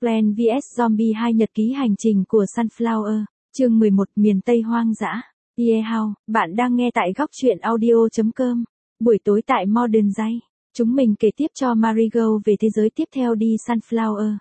Plant vs Zombie 2 Nhật ký hành trình của Sunflower, chương 11 miền Tây hoang dã. Yeah How, bạn đang nghe tại góc truyện audio.com. Buổi tối tại Modern Day, chúng mình kể tiếp cho Marigold về thế giới tiếp theo đi Sunflower.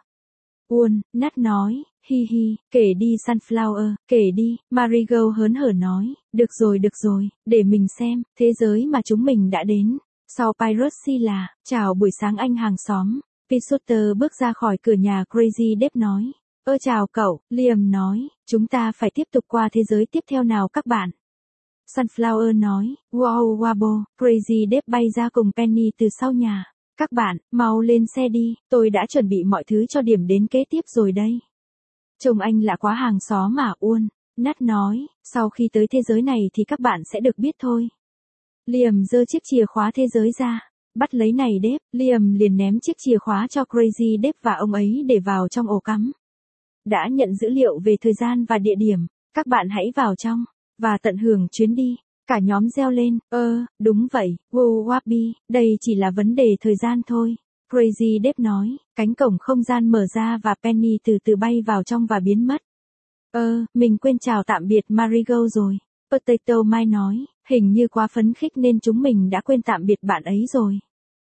Nat nói, hi hi, kể đi Sunflower, kể đi, Marigold hớn hở nói, được rồi, để mình xem, thế giới mà chúng mình đã đến. Sau Piracy là, chào buổi sáng anh hàng xóm. Peter bước ra khỏi cửa nhà Crazy Dave nói. Chào cậu, Liam nói, chúng ta phải tiếp tục qua thế giới tiếp theo nào các bạn. Sunflower nói, wow wabo, Crazy Dave bay ra cùng Penny từ sau nhà. Các bạn, mau lên xe đi, tôi đã chuẩn bị mọi thứ cho điểm đến kế tiếp rồi đây. Chồng anh lạ quá hàng xóm mà Nat nói, sau khi tới thế giới này thì các bạn sẽ được biết thôi. Liam giơ chiếc chìa khóa thế giới ra. Bắt lấy này Dave, Liam liền ném chiếc chìa khóa cho Crazy Dave và ông ấy để vào trong ổ cắm. Đã nhận dữ liệu về thời gian và địa điểm, các bạn hãy vào trong, và tận hưởng chuyến đi. Cả nhóm reo lên, đúng vậy, wow wabi, đây chỉ là vấn đề thời gian thôi. Crazy Dave nói, cánh cổng không gian mở ra và Penny từ từ bay vào trong và biến mất. Mình quên chào tạm biệt Marigold rồi. Potato Mai nói, hình như quá phấn khích nên chúng mình đã quên tạm biệt bạn ấy rồi.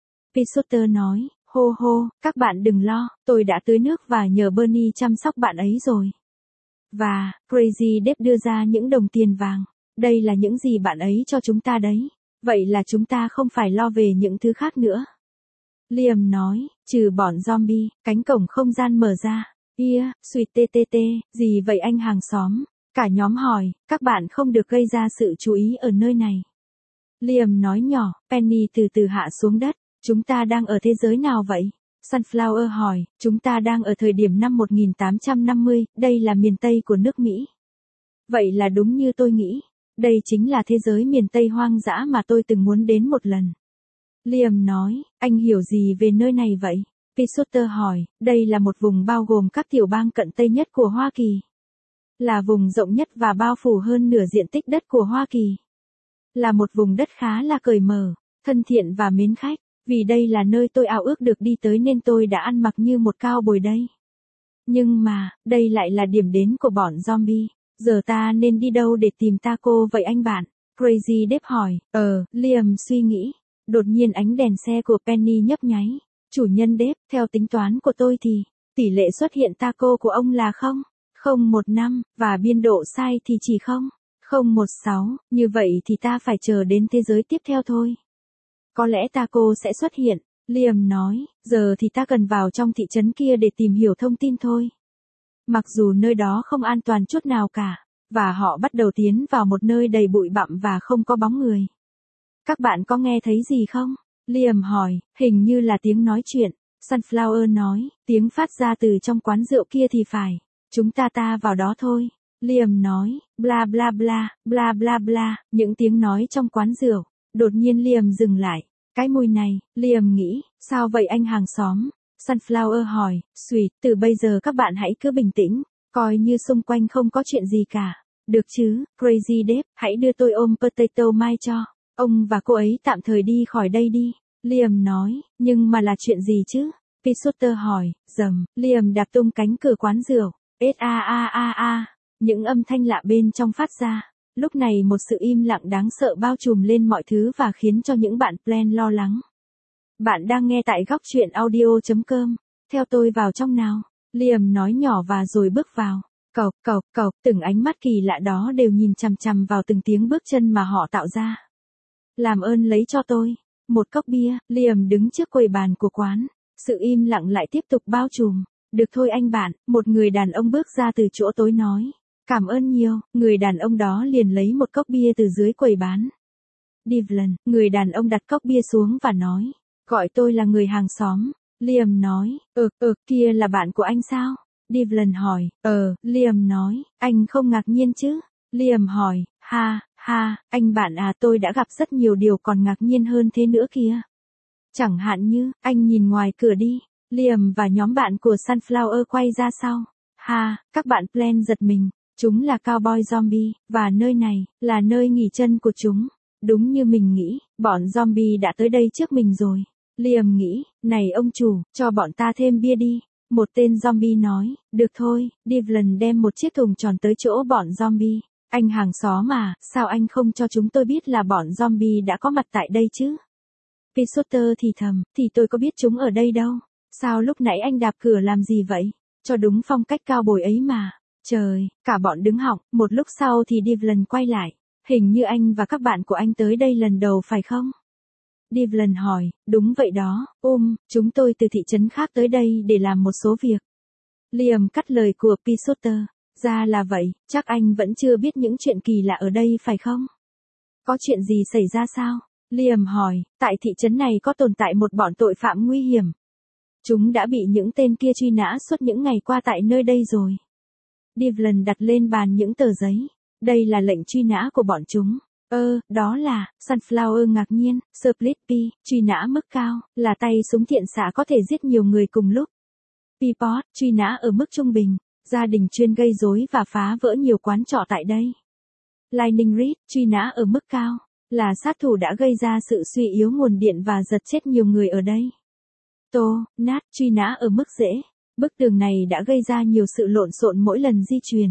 Peter nói, hô, các bạn đừng lo, tôi đã tưới nước và nhờ Bernie chăm sóc bạn ấy rồi. Và, Crazy Dave đưa ra những đồng tiền vàng. Đây là những gì bạn ấy cho chúng ta đấy. Vậy là chúng ta không phải lo về những thứ khác nữa. Liam nói, trừ bọn zombie, cánh cổng không gian mở ra. Sweet ttt, gì vậy anh hàng xóm? Cả nhóm hỏi, các bạn không được gây ra sự chú ý ở nơi này. Liam nói nhỏ, Penny từ từ hạ xuống đất. Chúng ta đang ở thế giới nào vậy? Sunflower hỏi, chúng ta đang ở thời điểm năm 1850, đây là miền Tây của nước Mỹ. Vậy là đúng như tôi nghĩ. Đây chính là thế giới miền Tây hoang dã mà tôi từng muốn đến một lần. Liam nói, anh hiểu gì về nơi này vậy? Peter hỏi, đây là một vùng bao gồm các tiểu bang cận Tây nhất của Hoa Kỳ. Là vùng rộng nhất và bao phủ hơn nửa diện tích đất của Hoa Kỳ. Là một vùng đất khá là cởi mở, thân thiện và mến khách. Vì đây là nơi tôi ao ước được đi tới nên tôi đã ăn mặc như một cao bồi đây. Nhưng mà, đây lại là điểm đến của bọn zombie. Giờ ta nên đi đâu để tìm taco vậy anh bạn? Crazy Dave hỏi. Liam suy nghĩ. Đột nhiên ánh đèn xe của Penny nhấp nháy. Chủ nhân Dave, theo tính toán của tôi thì, tỷ lệ xuất hiện taco của ông là 0,015, và biên độ sai thì chỉ 0,016, như vậy thì ta phải chờ đến thế giới tiếp theo thôi. Có lẽ taco sẽ xuất hiện, Liam nói, giờ thì ta cần vào trong thị trấn kia để tìm hiểu thông tin thôi. Mặc dù nơi đó không an toàn chút nào cả, và họ bắt đầu tiến vào một nơi đầy bụi bặm và không có bóng người. Các bạn có nghe thấy gì không? Liam hỏi, hình như là tiếng nói chuyện. Sunflower nói, tiếng phát ra từ trong quán rượu kia thì phải. Chúng ta vào đó thôi. Liam nói, bla bla bla, bla bla bla, những tiếng nói trong quán rượu. Đột nhiên Liam dừng lại. Cái mùi này, Liam nghĩ, sao vậy anh hàng xóm? Sunflower hỏi, Sweet, từ bây giờ các bạn hãy cứ bình tĩnh, coi như xung quanh không có chuyện gì cả. Được chứ, Crazy Dave, hãy đưa tôi ôm Potato Mai cho. Ông và cô ấy tạm thời đi khỏi đây đi. Liam nói, nhưng mà là chuyện gì chứ? Peter hỏi, Liam đạp tung cánh cửa quán rượu. Những âm thanh lạ bên trong phát ra. Lúc này một sự im lặng đáng sợ bao trùm lên mọi thứ và khiến cho những bạn Plan lo lắng. Bạn đang nghe tại góc truyện audio.com. Theo tôi vào trong nào. Liam nói nhỏ và rồi bước vào. Cộc, từng ánh mắt kỳ lạ đó đều nhìn chằm chằm vào từng tiếng bước chân mà họ tạo ra. Làm ơn lấy cho tôi một cốc bia. Liam đứng trước quầy bàn của quán. Sự im lặng lại tiếp tục bao trùm. Được thôi anh bạn, một người đàn ông bước ra từ chỗ tối nói. Cảm ơn nhiều, người đàn ông đó liền lấy một cốc bia từ dưới quầy bán. Devlin, người đàn ông đặt cốc bia xuống và nói. Gọi tôi là người hàng xóm. Liam nói, kia là bạn của anh sao? Devlin hỏi, Liam nói, anh không ngạc nhiên chứ? Liam hỏi, anh bạn à, tôi đã gặp rất nhiều điều còn ngạc nhiên hơn thế nữa kìa. Chẳng hạn như, anh nhìn ngoài cửa đi. Liam và nhóm bạn của Sunflower quay ra sau. Các bạn Plan giật mình. Chúng là cowboy zombie, và nơi này, là nơi nghỉ chân của chúng. Đúng như mình nghĩ, bọn zombie đã tới đây trước mình rồi. Liam nghĩ, này ông chủ, cho bọn ta thêm bia đi. Một tên zombie nói, được thôi, Devlin đem một chiếc thùng tròn tới chỗ bọn zombie. Anh hàng xóm mà, sao anh không cho chúng tôi biết là bọn zombie đã có mặt tại đây chứ? Pisotter thì thầm, thì tôi có biết chúng ở đây đâu. Sao lúc nãy anh đạp cửa làm gì vậy? Cho đúng phong cách cao bồi ấy mà. Trời, cả bọn đứng họng, một lúc sau thì Devlin quay lại. Hình như anh và các bạn của anh tới đây lần đầu phải không? Devlin hỏi, đúng vậy đó, chúng tôi từ thị trấn khác tới đây để làm một số việc. Liam cắt lời của Pisotter, ra là vậy, chắc anh vẫn chưa biết những chuyện kỳ lạ ở đây phải không? Có chuyện gì xảy ra sao? Liam hỏi, tại thị trấn này có tồn tại một bọn tội phạm nguy hiểm. Chúng đã bị những tên kia truy nã suốt những ngày qua tại nơi đây rồi. Devlin đặt lên bàn những tờ giấy. Đây là lệnh truy nã của bọn chúng. Đó là, Sunflower ngạc nhiên, Split Pea, truy nã mức cao, là tay súng thiện xạ có thể giết nhiều người cùng lúc. Peapod, truy nã ở mức trung bình, gia đình chuyên gây rối và phá vỡ nhiều quán trọ tại đây. Lightning Reed, truy nã ở mức cao, là sát thủ đã gây ra sự suy yếu nguồn điện và giật chết nhiều người ở đây. Nat, truy nã ở mức dễ, bức tường này đã gây ra nhiều sự lộn xộn mỗi lần di chuyển.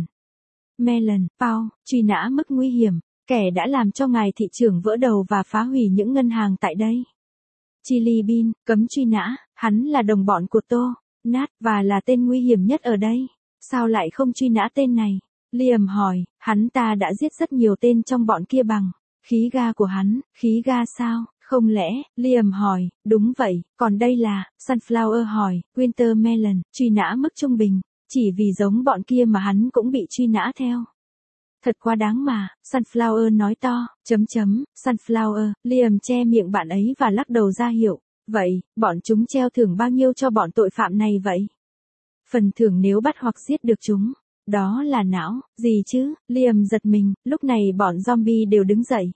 Melon, Paul, truy nã mức nguy hiểm, kẻ đã làm cho ngài thị trưởng vỡ đầu và phá hủy những ngân hàng tại đây. Chili Bean, cấm truy nã, hắn là đồng bọn của Nat và là tên nguy hiểm nhất ở đây. Sao lại không truy nã tên này? Liam hỏi, hắn ta đã giết rất nhiều tên trong bọn kia bằng khí ga của hắn. Khí ga sao? Không lẽ? Liam hỏi, đúng vậy, còn đây là, Sunflower hỏi, Winter Melon, truy nã mức trung bình, chỉ vì giống bọn kia mà hắn cũng bị truy nã theo. Thật quá đáng mà, Sunflower nói to, Sunflower, Liam che miệng bạn ấy và lắc đầu ra hiệu, vậy, bọn chúng treo thưởng bao nhiêu cho bọn tội phạm này vậy? Phần thưởng nếu bắt hoặc giết được chúng. Đó là não, gì chứ? Liam giật mình, lúc này bọn zombie đều đứng dậy.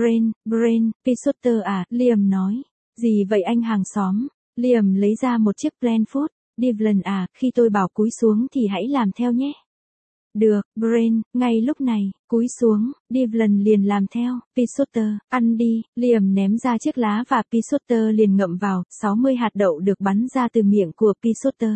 Brain, Pisotter à, Liam nói. Gì vậy anh hàng xóm? Liam lấy ra một chiếc plan food. Devlin à, khi tôi bảo cúi xuống thì hãy làm theo nhé. Được, Brain, ngay lúc này, cúi xuống, Devlin liền làm theo. Pisotter, ăn đi, Liam ném ra chiếc lá và Pisotter liền ngậm vào, 60 hạt đậu được bắn ra từ miệng của Pisotter.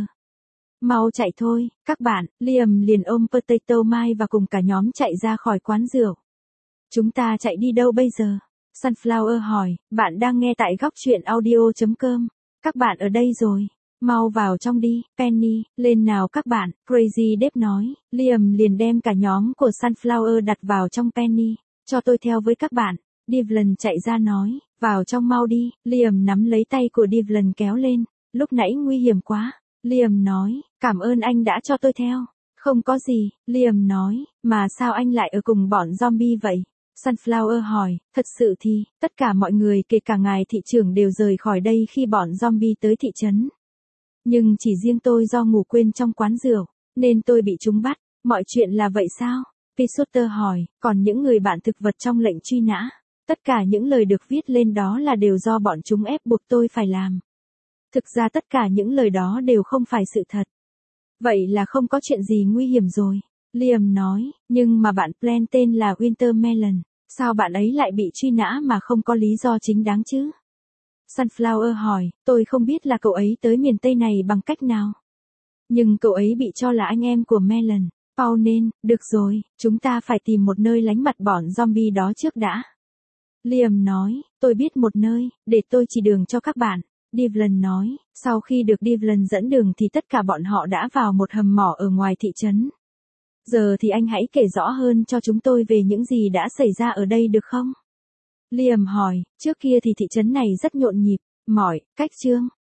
Mau chạy thôi, các bạn, Liam liền ôm Potato Mai và cùng cả nhóm chạy ra khỏi quán rượu. Chúng ta chạy đi đâu bây giờ? Sunflower hỏi, bạn đang nghe tại góc truyện audio.com. Các bạn ở đây rồi. Mau vào trong đi, Penny, lên nào các bạn, Crazy Dave nói. Liam liền đem cả nhóm của Sunflower đặt vào trong Penny. Cho tôi theo với các bạn. Devlin chạy ra nói, vào trong mau đi. Liam nắm lấy tay của Devlin kéo lên. Lúc nãy nguy hiểm quá. Liam nói, cảm ơn anh đã cho tôi theo. Không có gì, Liam nói, mà sao anh lại ở cùng bọn zombie vậy? Sunflower hỏi, thật sự thì, tất cả mọi người kể cả ngài thị trưởng đều rời khỏi đây khi bọn zombie tới thị trấn. Nhưng chỉ riêng tôi do ngủ quên trong quán rượu, nên tôi bị chúng bắt, mọi chuyện là vậy sao? Pisotter hỏi, còn những người bạn thực vật trong lệnh truy nã, tất cả những lời được viết lên đó là đều do bọn chúng ép buộc tôi phải làm. Thực ra tất cả những lời đó đều không phải sự thật. Vậy là không có chuyện gì nguy hiểm rồi. Liam nói, nhưng mà bạn Plan tên là Winter Melon, sao bạn ấy lại bị truy nã mà không có lý do chính đáng chứ? Sunflower hỏi, tôi không biết là cậu ấy tới miền Tây này bằng cách nào. Nhưng cậu ấy bị cho là anh em của Melon, Paul nên, được rồi, chúng ta phải tìm một nơi lánh mặt bọn zombie đó trước đã. Liam nói, tôi biết một nơi, để tôi chỉ đường cho các bạn. Devlin nói, sau khi được Devlin dẫn đường thì tất cả bọn họ đã vào một hầm mỏ ở ngoài thị trấn. Giờ thì anh hãy kể rõ hơn cho chúng tôi về những gì đã xảy ra ở đây được không? Liam hỏi, trước kia thì thị trấn này rất nhộn nhịp, mỏi, cách trương.